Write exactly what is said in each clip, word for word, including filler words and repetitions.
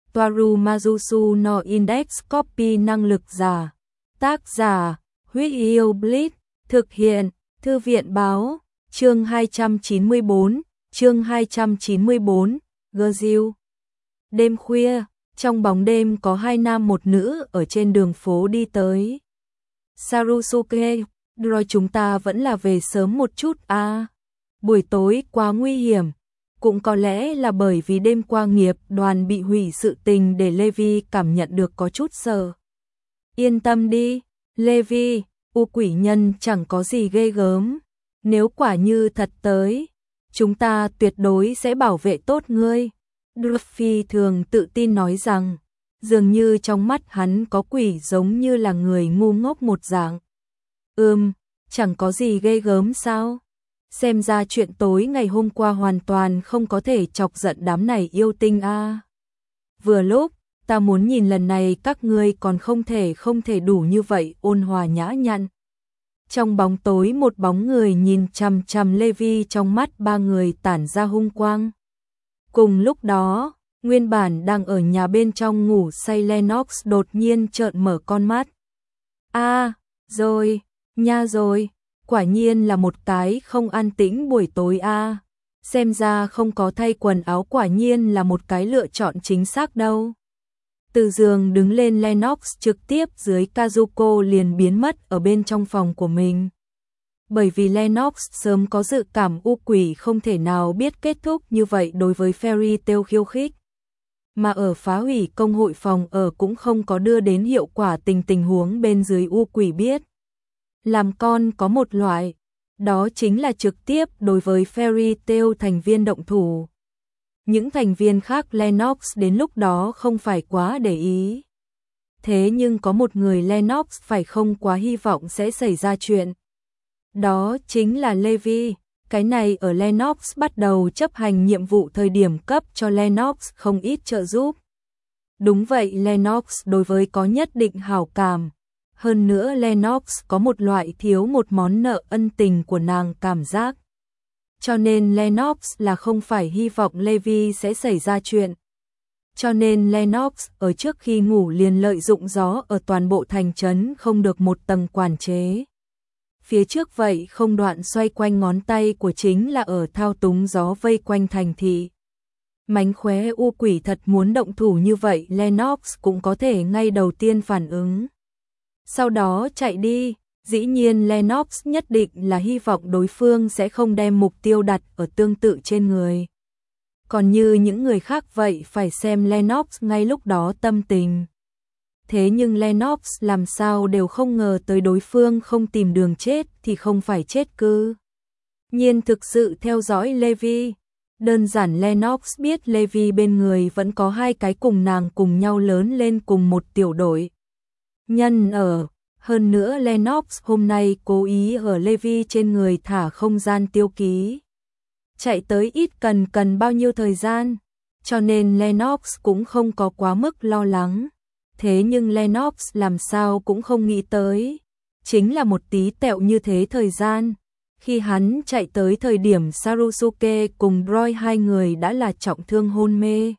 Toaru Majusu no Index Copy năng lực giả. Tác giả, Huyết Yêu Blitz, thực hiện, Thư viện báo, chương hai trăm chín mươi tư, chương hai trăm chín mươi tư, Girl. Đêm khuya, trong bóng đêm có hai nam một nữ ở trên đường phố đi tới. Sarusuke, rồi chúng ta vẫn là về sớm một chút à. Buổi tối quá nguy hiểm. Cũng có lẽ là bởi vì đêm qua nghiệp đoàn bị hủy sự tình để Levi cảm nhận được có chút sợ. Yên tâm đi, Levi, u quỷ nhân chẳng có gì ghê gớm. Nếu quả như thật tới, chúng ta tuyệt đối sẽ bảo vệ tốt ngươi. Duffy thường tự tin nói rằng, dường như trong mắt hắn có quỷ giống như là người ngu ngốc một dạng. Ừm, chẳng có gì ghê gớm sao? Xem ra chuyện tối ngày hôm qua hoàn toàn không có thể chọc giận đám này yêu tinh a. À. Vừa lúc, ta muốn nhìn lần này các ngươi còn không thể không thể đủ như vậy ôn hòa nhã nhặn. Trong bóng tối một bóng người nhìn chằm chằm Levi, trong mắt ba người tản ra hung quang. Cùng lúc đó, nguyên bản đang ở nhà bên trong ngủ say Lennox đột nhiên trợn mở con mắt. A, à, rồi, nha rồi. Quả nhiên là một cái không an tĩnh buổi tối a. À. Xem ra không có thay quần áo quả nhiên là một cái lựa chọn chính xác đâu. Từ giường đứng lên Lennox trực tiếp dưới Kazuko liền biến mất ở bên trong phòng của mình. Bởi vì Lennox sớm có dự cảm u quỷ không thể nào biết kết thúc như vậy đối với Fairy Tail khiêu khích. Mà ở phá hủy công hội phòng ở cũng không có đưa đến hiệu quả tình tình huống bên dưới u quỷ biết. Làm con có một loại, đó chính là trực tiếp đối với Fairy Tail thành viên động thủ. Những thành viên khác Lennox đến lúc đó không phải quá để ý. Thế nhưng có một người Lennox phải không quá hy vọng sẽ xảy ra chuyện. Đó chính là Levi. Cái này ở Lennox bắt đầu chấp hành nhiệm vụ thời điểm cấp cho Lennox không ít trợ giúp. Đúng vậy, Lennox đối với có nhất định hảo cảm. Hơn nữa Lennox có một loại thiếu một món nợ ân tình của nàng cảm giác. Cho nên Lennox là không phải hy vọng Levi sẽ xảy ra chuyện. Cho nên Lennox ở trước khi ngủ liền lợi dụng gió ở toàn bộ thành trấn không được một tầng quản chế. Phía trước vậy không đoạn xoay quanh ngón tay của chính là ở thao túng gió vây quanh thành thị. Mánh khóe u quỷ thật muốn động thủ như vậy Lennox cũng có thể ngay đầu tiên phản ứng. Sau đó chạy đi, dĩ nhiên Lennox nhất định là hy vọng đối phương sẽ không đem mục tiêu đặt ở tương tự trên người. Còn như những người khác vậy phải xem Lennox ngay lúc đó tâm tình. Thế nhưng Lennox làm sao đều không ngờ tới đối phương không tìm đường chết thì không phải chết cư. Nhiên thực sự theo dõi Levi. Đơn giản Lennox biết Levi bên người vẫn có hai cái cùng nàng cùng nhau lớn lên cùng một tiểu đội. Nhân ở, hơn nữa Lennox hôm nay cố ý ở Levi trên người thả không gian tiêu ký. Chạy tới ít cần cần bao nhiêu thời gian, cho nên Lennox cũng không có quá mức lo lắng. Thế nhưng Lennox làm sao cũng không nghĩ tới, chính là một tí tẹo như thế thời gian. Khi hắn chạy tới thời điểm Sarusuke cùng Roy hai người đã là trọng thương hôn mê.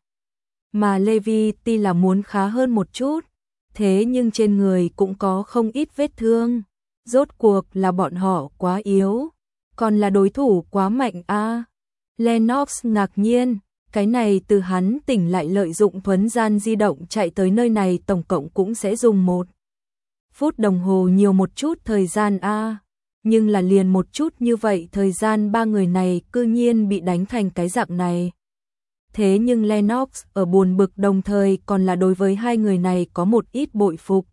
Mà Levi tuy là muốn khá hơn một chút, thế nhưng trên người cũng có không ít vết thương. Rốt cuộc là bọn họ quá yếu, còn là đối thủ quá mạnh a. À. Lennox ngạc nhiên, cái này từ hắn tỉnh lại lợi dụng thuấn gian di động chạy tới nơi này tổng cộng cũng sẽ dùng một phút đồng hồ nhiều một chút thời gian a. À. Nhưng là liền một chút như vậy thời gian ba người này cư nhiên bị đánh thành cái dạng này. Thế nhưng Lennox ở buồn bực đồng thời còn là đối với hai người này có một ít bội phục.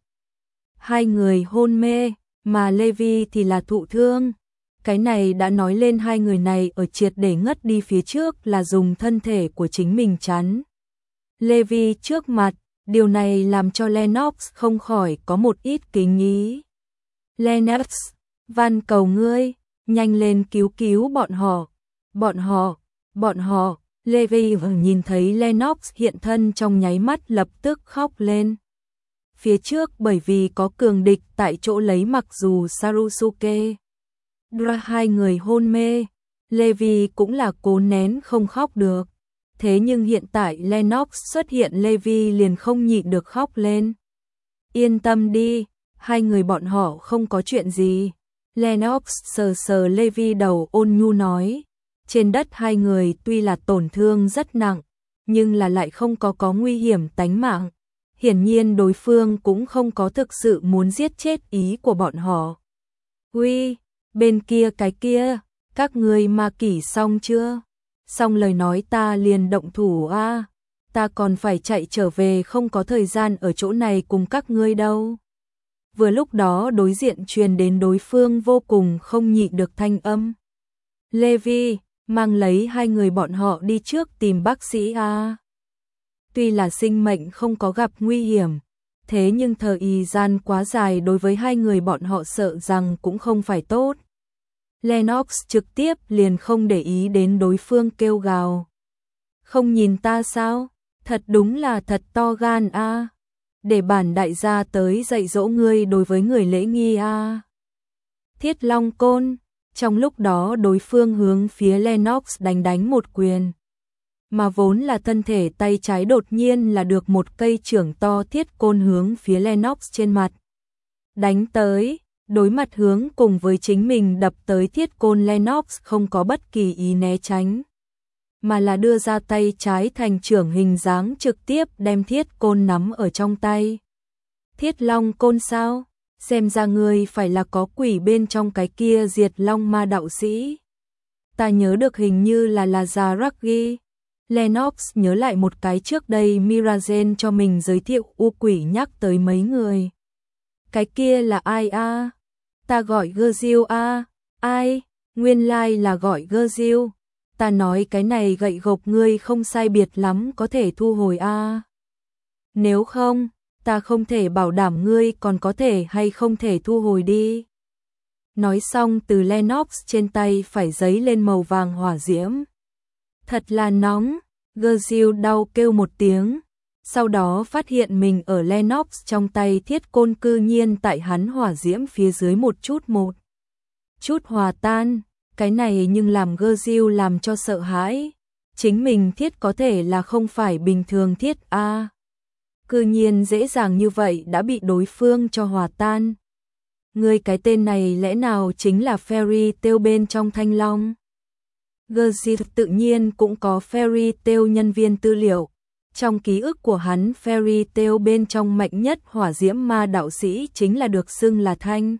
Hai người hôn mê, mà Levi thì là thụ thương. Cái này đã nói lên hai người này ở triệt để ngất đi phía trước là dùng thân thể của chính mình chắn Levi trước mặt, điều này làm cho Lennox không khỏi có một ít kính ý. Lennox, van cầu ngươi, nhanh lên cứu cứu bọn họ, bọn họ, bọn họ. Levi nhìn thấy Lennox hiện thân trong nháy mắt lập tức khóc lên. Phía trước bởi vì có cường địch tại chỗ lấy mặc dù Sarusuke Dra hai người hôn mê, Levi cũng là cố nén không khóc được. Thế nhưng hiện tại Lennox xuất hiện, Levi liền không nhịn được khóc lên. Yên tâm đi, hai người bọn họ không có chuyện gì. Lennox sờ sờ Levi đầu, ôn nhu nói. Trên đất hai người tuy là tổn thương rất nặng, nhưng là lại không có có nguy hiểm tánh mạng. Hiển nhiên đối phương cũng không có thực sự muốn giết chết ý của bọn họ. Uy, bên kia cái kia, các ngươi ma kỷ xong chưa? Xong lời nói ta liền động thủ a, à, ta còn phải chạy trở về, không có thời gian ở chỗ này cùng các ngươi đâu. Vừa lúc đó đối diện truyền đến đối phương vô cùng không nhịn được thanh âm. Levi, mang lấy hai người bọn họ đi trước tìm bác sĩ a. À. Tuy là sinh mệnh không có gặp nguy hiểm, thế nhưng thời gian quá dài đối với hai người bọn họ sợ rằng cũng không phải tốt. Lennox trực tiếp liền không để ý đến đối phương kêu gào. Không nhìn ta sao? Thật đúng là thật to gan a. À. Để bản đại gia tới dạy dỗ ngươi đối với người lễ nghi a. À. Thiết Long Côn, trong lúc đó đối phương hướng phía Lennox đánh đánh một quyền. Mà vốn là thân thể tay trái đột nhiên là được một cây chưởng to thiết côn hướng phía Lennox trên mặt. Đánh tới, đối mặt hướng cùng với chính mình đập tới thiết côn, Lennox không có bất kỳ ý né tránh. Mà là đưa ra tay trái thành chưởng hình dáng trực tiếp đem thiết côn nắm ở trong tay. Thiết Long Côn sao? Xem ra ngươi phải là có quỷ bên trong cái kia diệt long ma đạo sĩ. Ta nhớ được hình như là là Zaragi. Lennox nhớ lại một cái trước đây Mirazen cho mình giới thiệu u quỷ nhắc tới mấy người. Cái kia là ai a? À? Ta gọi Gerziu a. À? Ai? Nguyên lai like là gọi Gerziu. Ta nói cái này gậy gộc ngươi không sai biệt lắm có thể thu hồi a. À? Nếu không, ta không thể bảo đảm ngươi còn có thể hay không thể thu hồi đi. Nói xong từ Lennox trên tay phải giấy lên màu vàng hỏa diễm. Thật là nóng, Gerziu đau kêu một tiếng, sau đó phát hiện mình ở Lennox trong tay thiết côn cư nhiên tại hắn hỏa diễm phía dưới một chút một chút hòa tan, cái này nhưng làm Gerziu làm cho sợ hãi, chính mình thiết có thể là không phải bình thường thiết a, à. Cư nhiên dễ dàng như vậy đã bị đối phương cho hòa tan. Người cái tên này lẽ nào chính là Fairy Tail bên trong Thanh Long? Gerziu tự nhiên cũng có Fairy Tail nhân viên tư liệu. Trong ký ức của hắn, Fairy Tail bên trong mạnh nhất hỏa diễm ma đạo sĩ chính là được xưng là Thanh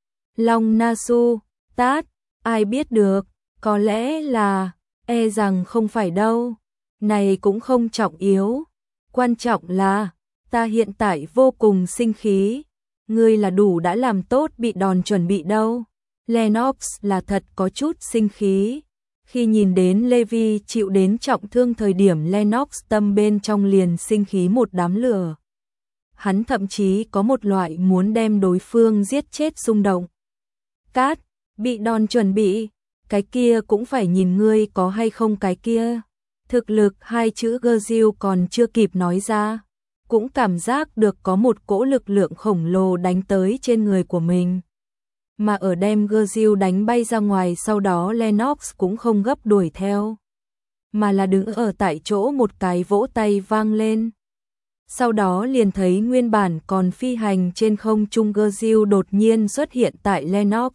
Long Nasu. Tát, ai biết được, có lẽ là, e rằng không phải đâu. Này cũng không trọng yếu. Quan trọng là, ta hiện tại vô cùng sinh khí. Ngươi là đủ đã làm tốt bị đòn chuẩn bị đâu. Lennox là thật có chút sinh khí. Khi nhìn đến Levi chịu đến trọng thương thời điểm, Lennox tâm bên trong liền sinh khí một đám lửa. Hắn thậm chí có một loại muốn đem đối phương giết chết xung động. Cát, bị đòn chuẩn bị, cái kia cũng phải nhìn ngươi có hay không cái kia. Thực lực hai chữ Gerziu còn chưa kịp nói ra, cũng cảm giác được có một cỗ lực lượng khổng lồ đánh tới trên người của mình. Mà ở đem Gerziu đánh bay ra ngoài sau đó, Lennox cũng không gấp đuổi theo, mà là đứng ở tại chỗ, một cái vỗ tay vang lên. Sau đó liền thấy nguyên bản còn phi hành trên không trung Gerziu đột nhiên xuất hiện tại Lennox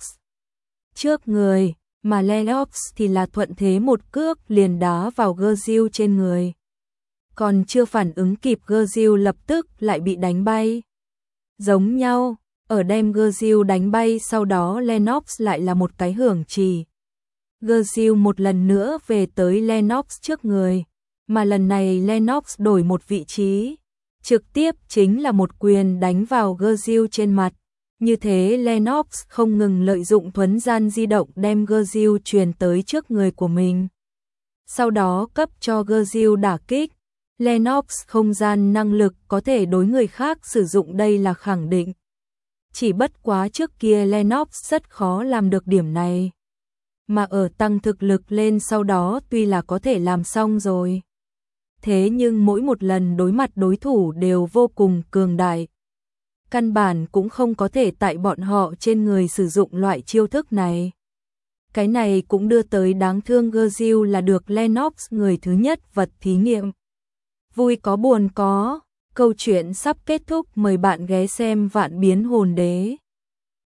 trước người, mà Lennox thì là thuận thế một cước liền đá vào Gerziu trên người. Còn chưa phản ứng kịp, Gerziu lập tức lại bị đánh bay. Giống nhau, ở đem Gerziu đánh bay sau đó Lennox lại là một cái hưởng trì. Gerziu một lần nữa về tới Lennox trước người, mà lần này Lennox đổi một vị trí, trực tiếp chính là một quyền đánh vào Gerziu trên mặt. Như thế Lennox không ngừng lợi dụng thuấn gian di động đem Gerziu truyền tới trước người của mình. Sau đó cấp cho Gerziu đả kích. Lennox không gian năng lực có thể đối người khác sử dụng, đây là khẳng định. Chỉ bất quá trước kia Lennox rất khó làm được điểm này. Mà ở tăng thực lực lên sau đó tuy là có thể làm xong rồi. Thế nhưng mỗi một lần đối mặt đối thủ đều vô cùng cường đại. Căn bản cũng không có thể tại bọn họ trên người sử dụng loại chiêu thức này. Cái này cũng đưa tới đáng thương Gill là được Lennox người thứ nhất vật thí nghiệm. Vui có buồn có, câu chuyện sắp kết thúc, mời bạn ghé xem Vạn Biến Hồn Đế.